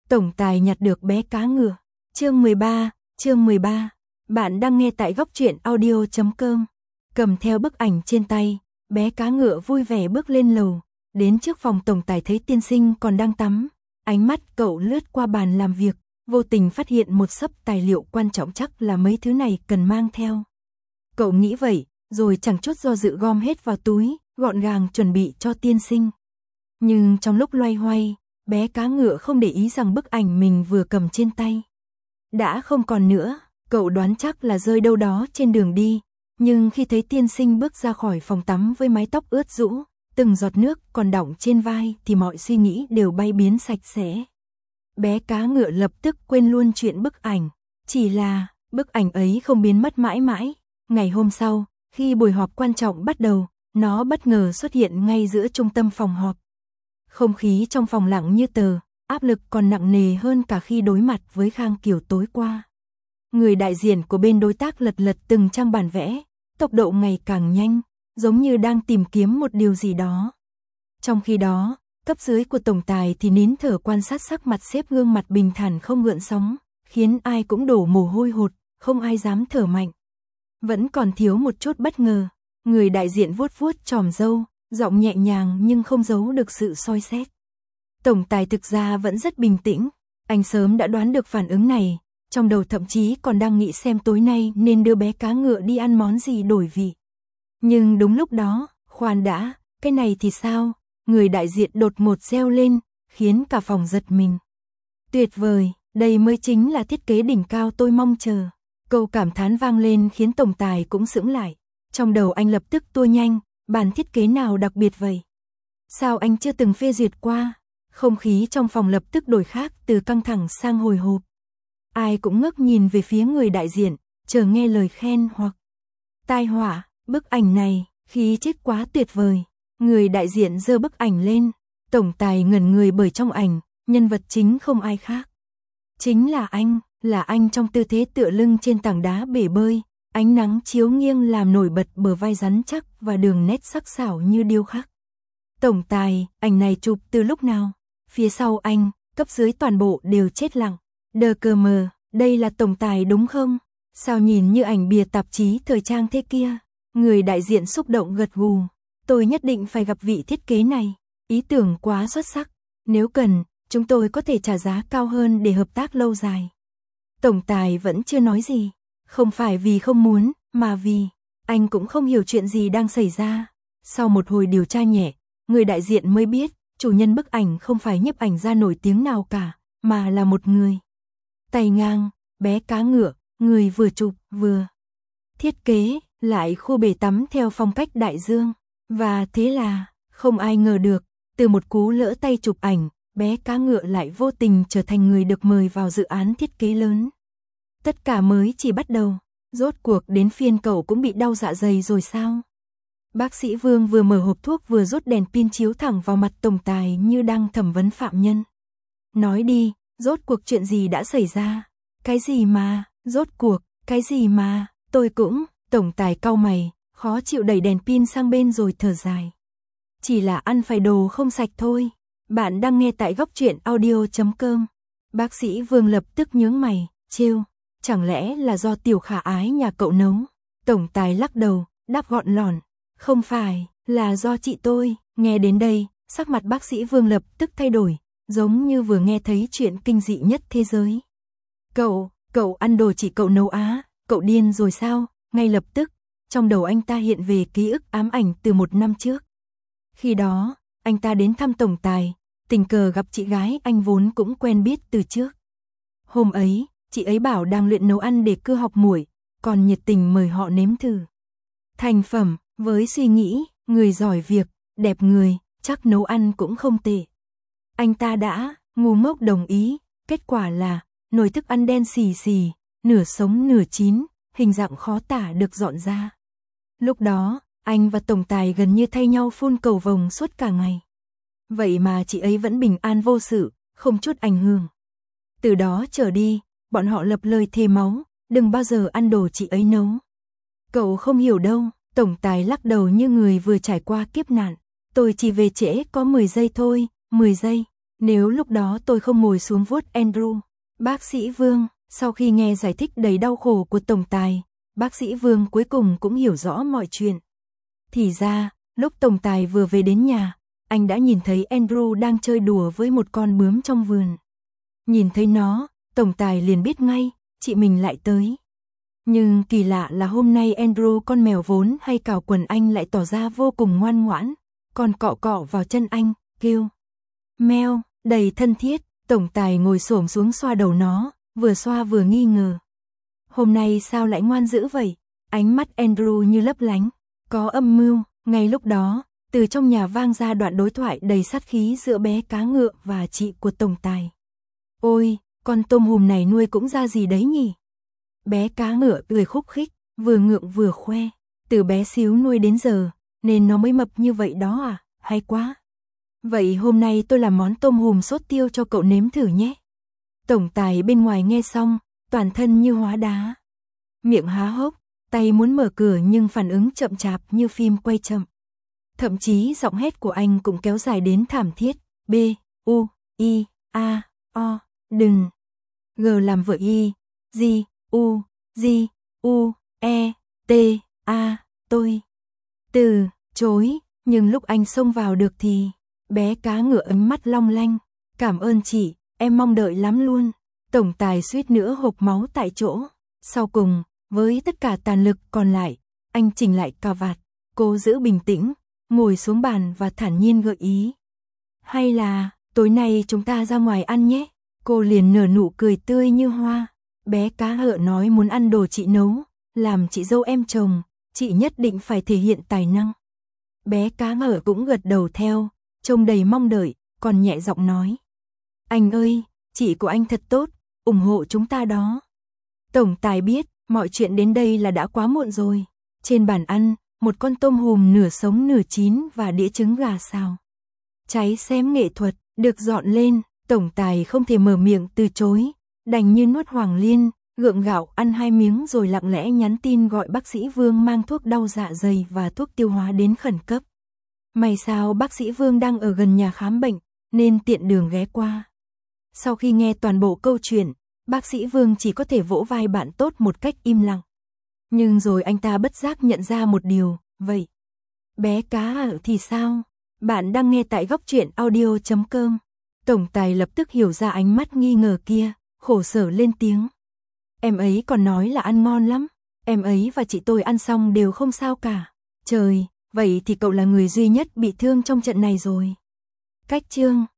Tổng tài nhặt được bé cá ngựa. Chương 13. Bạn đang nghe tại góc truyện audio.com. Cầm theo bức ảnh trên tay, bé cá ngựa vui vẻ bước lên lầu, đến trước phòng tổng tài thấy tiên sinh còn đang tắm. Ánh mắt cậu lướt qua bàn làm việc, vô tình phát hiện một xấp tài liệu quan trọng, chắc là mấy thứ này cần mang theo. Cậu nghĩ vậy, rồi chẳng chút do dự gom hết vào túi, gọn gàng chuẩn bị cho tiên sinh. Nhưng trong lúc loay hoay, bé cá ngựa không để ý rằng bức ảnh mình vừa cầm trên tay đã không còn nữa. Cậu đoán chắc là rơi đâu đó trên đường đi, nhưng khi thấy tiên sinh bước ra khỏi phòng tắm với mái tóc ướt rũ, từng giọt nước còn đọng trên vai thì mọi suy nghĩ đều bay biến sạch sẽ. Bé cá ngựa lập tức quên luôn chuyện bức ảnh, chỉ là bức ảnh ấy không biến mất mãi mãi. Ngày hôm sau, khi buổi họp quan trọng bắt đầu, nó bất ngờ xuất hiện ngay giữa trung tâm phòng họp. Không khí trong phòng lặng như tờ, áp lực còn nặng nề hơn cả khi đối mặt với Khang Kiều tối qua. Người đại diện của bên đối tác lật lật từng trang bản vẽ, tốc độ ngày càng nhanh, giống như đang tìm kiếm một điều gì đó. Trong khi đó, cấp dưới của tổng tài thì nín thở quan sát sắc mặt sếp, gương mặt bình thản không gợn sóng, khiến ai cũng đổ mồ hôi hột, không ai dám thở mạnh. Vẫn còn thiếu một chút bất ngờ, người đại diện vuốt vuốt chòm râu, giọng nhẹ nhàng nhưng không giấu được sự soi xét. Tổng tài thực ra vẫn rất bình tĩnh, anh sớm đã đoán được phản ứng này, trong đầu thậm chí còn đang nghĩ xem tối nay nên đưa bé cá ngựa đi ăn món gì đổi vị. Nhưng đúng lúc đó, khoan đã, cái này thì sao? Người đại diện đột ngột reo lên, khiến cả phòng giật mình. Tuyệt vời, đây mới chính là thiết kế đỉnh cao tôi mong chờ. Câu cảm thán vang lên khiến tổng tài cũng sững lại. Trong đầu anh lập tức tua nhanh, bản thiết kế nào đặc biệt vậy? Sao anh chưa từng phê duyệt qua? Không khí trong phòng lập tức đổi khác, từ căng thẳng sang hồi hộp. Ai cũng ngước nhìn về phía người đại diện, chờ nghe lời khen hoặc tai họa. Bức ảnh này, khí chất quá tuyệt vời. Người đại diện giơ bức ảnh lên, tổng tài ngẩn người bởi trong ảnh, nhân vật chính không ai khác. Chính là anh trong tư thế tựa lưng trên tảng đá bể bơi, ánh nắng chiếu nghiêng làm nổi bật bờ vai rắn chắc và đường nét sắc sảo như điêu khắc. Tổng tài, ảnh này chụp từ lúc nào? Phía sau anh, cấp dưới toàn bộ đều chết lặng. Đờ cờ mờ, đây là tổng tài đúng không? Sao nhìn như ảnh bìa tạp chí thời trang thế kia? Người đại diện xúc động gật gù. Tôi nhất định phải gặp vị thiết kế này. Ý tưởng quá xuất sắc. Nếu cần, chúng tôi có thể trả giá cao hơn để hợp tác lâu dài. Tổng tài vẫn chưa nói gì. Không phải vì không muốn, mà vì anh cũng không hiểu chuyện gì đang xảy ra. Sau một hồi điều tra nhẹ, người đại diện mới biết chủ nhân bức ảnh không phải nhiếp ảnh gia nổi tiếng nào cả, mà là một người tay ngang, bé cá ngựa, người vừa chụp vừa thiết kế lại khu bể tắm theo phong cách đại dương. Và thế là, không ai ngờ được, từ một cú lỡ tay chụp ảnh, bé cá ngựa lại vô tình trở thành người được mời vào dự án thiết kế lớn. Tất cả mới chỉ bắt đầu, rốt cuộc đến phiên cậu cũng bị đau dạ dày rồi sao? Bác sĩ Vương vừa mở hộp thuốc vừa rút đèn pin chiếu thẳng vào mặt tổng tài như đang thẩm vấn phạm nhân. Nói đi, rốt cuộc chuyện gì đã xảy ra? Cái gì mà, rốt cuộc, cái gì mà, tôi cũng, tổng tài cau mày, khó chịu đẩy đèn pin sang bên rồi thở dài. Chỉ là ăn phải đồ không sạch thôi. Bạn đang nghe tại góc truyện audio.com. Bác sĩ Vương lập tức nhướng mày, trêu, chẳng lẽ là do Tiểu Khả Ái nhà cậu nấu? Tổng tài lắc đầu, đáp gọn lỏn, không phải, là do chị tôi. Nghe đến đây, sắc mặt bác sĩ Vương lập tức thay đổi, giống như vừa nghe thấy chuyện kinh dị nhất thế giới. Cậu ăn đồ chị cậu nấu á? Cậu điên rồi sao? Ngay lập tức, trong đầu anh ta hiện về ký ức ám ảnh từ 1 năm trước. Khi đó, anh ta đến thăm tổng tài, tình cờ gặp chị gái anh vốn cũng quen biết từ trước. Hôm ấy, chị ấy bảo đang luyện nấu ăn để cưa học muội, còn nhiệt tình mời họ nếm thử thành phẩm, với suy nghĩ, người giỏi việc, đẹp người, chắc nấu ăn cũng không tệ. Anh ta đã ngu ngốc đồng ý, kết quả là nồi thức ăn đen xì xì, nửa sống nửa chín, hình dạng khó tả được dọn ra. Lúc đó, anh và tổng tài gần như thay nhau phun cầu vồng suốt cả ngày. Vậy mà chị ấy vẫn bình an vô sự, không chút ảnh hưởng. Từ đó trở đi, bọn họ lập lời thề máu, đừng bao giờ ăn đồ chị ấy nấu. Cậu không hiểu đâu, tổng tài lắc đầu như người vừa trải qua kiếp nạn. Tôi chỉ về trễ có 10 giây thôi, 10 giây. Nếu lúc đó tôi không ngồi xuống vuốt Andrew. Bác sĩ Vương, sau khi nghe giải thích đầy đau khổ của tổng tài, bác sĩ Vương cuối cùng cũng hiểu rõ mọi chuyện. Thì ra, lúc tổng tài vừa về đến nhà, anh đã nhìn thấy Andrew đang chơi đùa với một con bướm trong vườn. Nhìn thấy nó, tổng tài liền biết ngay, chị mình lại tới. Nhưng kỳ lạ là hôm nay Andrew con mèo vốn hay cào quần anh lại tỏ ra vô cùng ngoan ngoãn, còn cọ cọ vào chân anh, kêu meo, đầy thân thiết. Tổng tài ngồi xổm xuống xoa đầu nó, vừa xoa vừa nghi ngờ. Hôm nay sao lại ngoan dữ vậy? Ánh mắt Andrew như lấp lánh, có âm mưu. Ngay lúc đó, từ trong nhà vang ra đoạn đối thoại đầy sát khí giữa bé cá ngựa và chị của tổng tài. Ôi, con tôm hùm này nuôi cũng ra gì đấy nhỉ? Bé cá ngựa cười khúc khích, vừa ngượng vừa khoe. Từ bé xíu nuôi đến giờ, nên nó mới mập như vậy đó à, hay quá. Vậy hôm nay tôi làm món tôm hùm sốt tiêu cho cậu nếm thử nhé. Tổng tài bên ngoài nghe xong, toàn thân như hóa đá. Miệng há hốc, tay muốn mở cửa nhưng phản ứng chậm chạp như phim quay chậm. Thậm chí giọng hét của anh cũng kéo dài đến thảm thiết. B, U, I, A, O, đừng. G làm vợ I, G, U, G, U, E, T, A, tôi. Từ chối, nhưng lúc anh xông vào được thì bé cá ngựa ấm mắt long lanh. Cảm ơn chị, em mong đợi lắm luôn. Tổng tài suýt nữa hộc máu tại chỗ. Sau cùng, với tất cả tàn lực còn lại, anh chỉnh lại cà vạt, cố giữ bình tĩnh, ngồi xuống bàn và thản nhiên gợi ý. Hay là, tối nay chúng ta ra ngoài ăn nhé. Cô liền nở nụ cười tươi như hoa. Bé cá ngựa nói muốn ăn đồ chị nấu, làm chị dâu em chồng, chị nhất định phải thể hiện tài năng. Bé cá ngựa cũng gật đầu theo, trông đầy mong đợi, còn nhẹ giọng nói. Anh ơi, chị của anh thật tốt, ủng hộ chúng ta đó. Tổng tài biết, mọi chuyện đến đây là đã quá muộn rồi. Trên bàn ăn, một con tôm hùm nửa sống nửa chín và đĩa trứng gà xào. Cháy xém nghệ thuật, được dọn lên, tổng tài không thể mở miệng từ chối, đành như nuốt hoàng liên, gượng gạo ăn 2 miếng rồi lặng lẽ nhắn tin gọi bác sĩ Vương mang thuốc đau dạ dày và thuốc tiêu hóa đến khẩn cấp. May sao bác sĩ Vương đang ở gần nhà khám bệnh, nên tiện đường ghé qua. Sau khi nghe toàn bộ câu chuyện, bác sĩ Vương chỉ có thể vỗ vai bạn tốt một cách im lặng. Nhưng rồi anh ta bất giác nhận ra một điều, vậy bé cá ở thì sao? Bạn đang nghe tại góc truyện audio.com. Tổng tài lập tức hiểu ra ánh mắt nghi ngờ kia, khổ sở lên tiếng. Em ấy còn nói là ăn ngon lắm, em ấy và chị tôi ăn xong đều không sao cả. Trời, vậy thì cậu là người duy nhất bị thương trong trận này rồi. Cách chương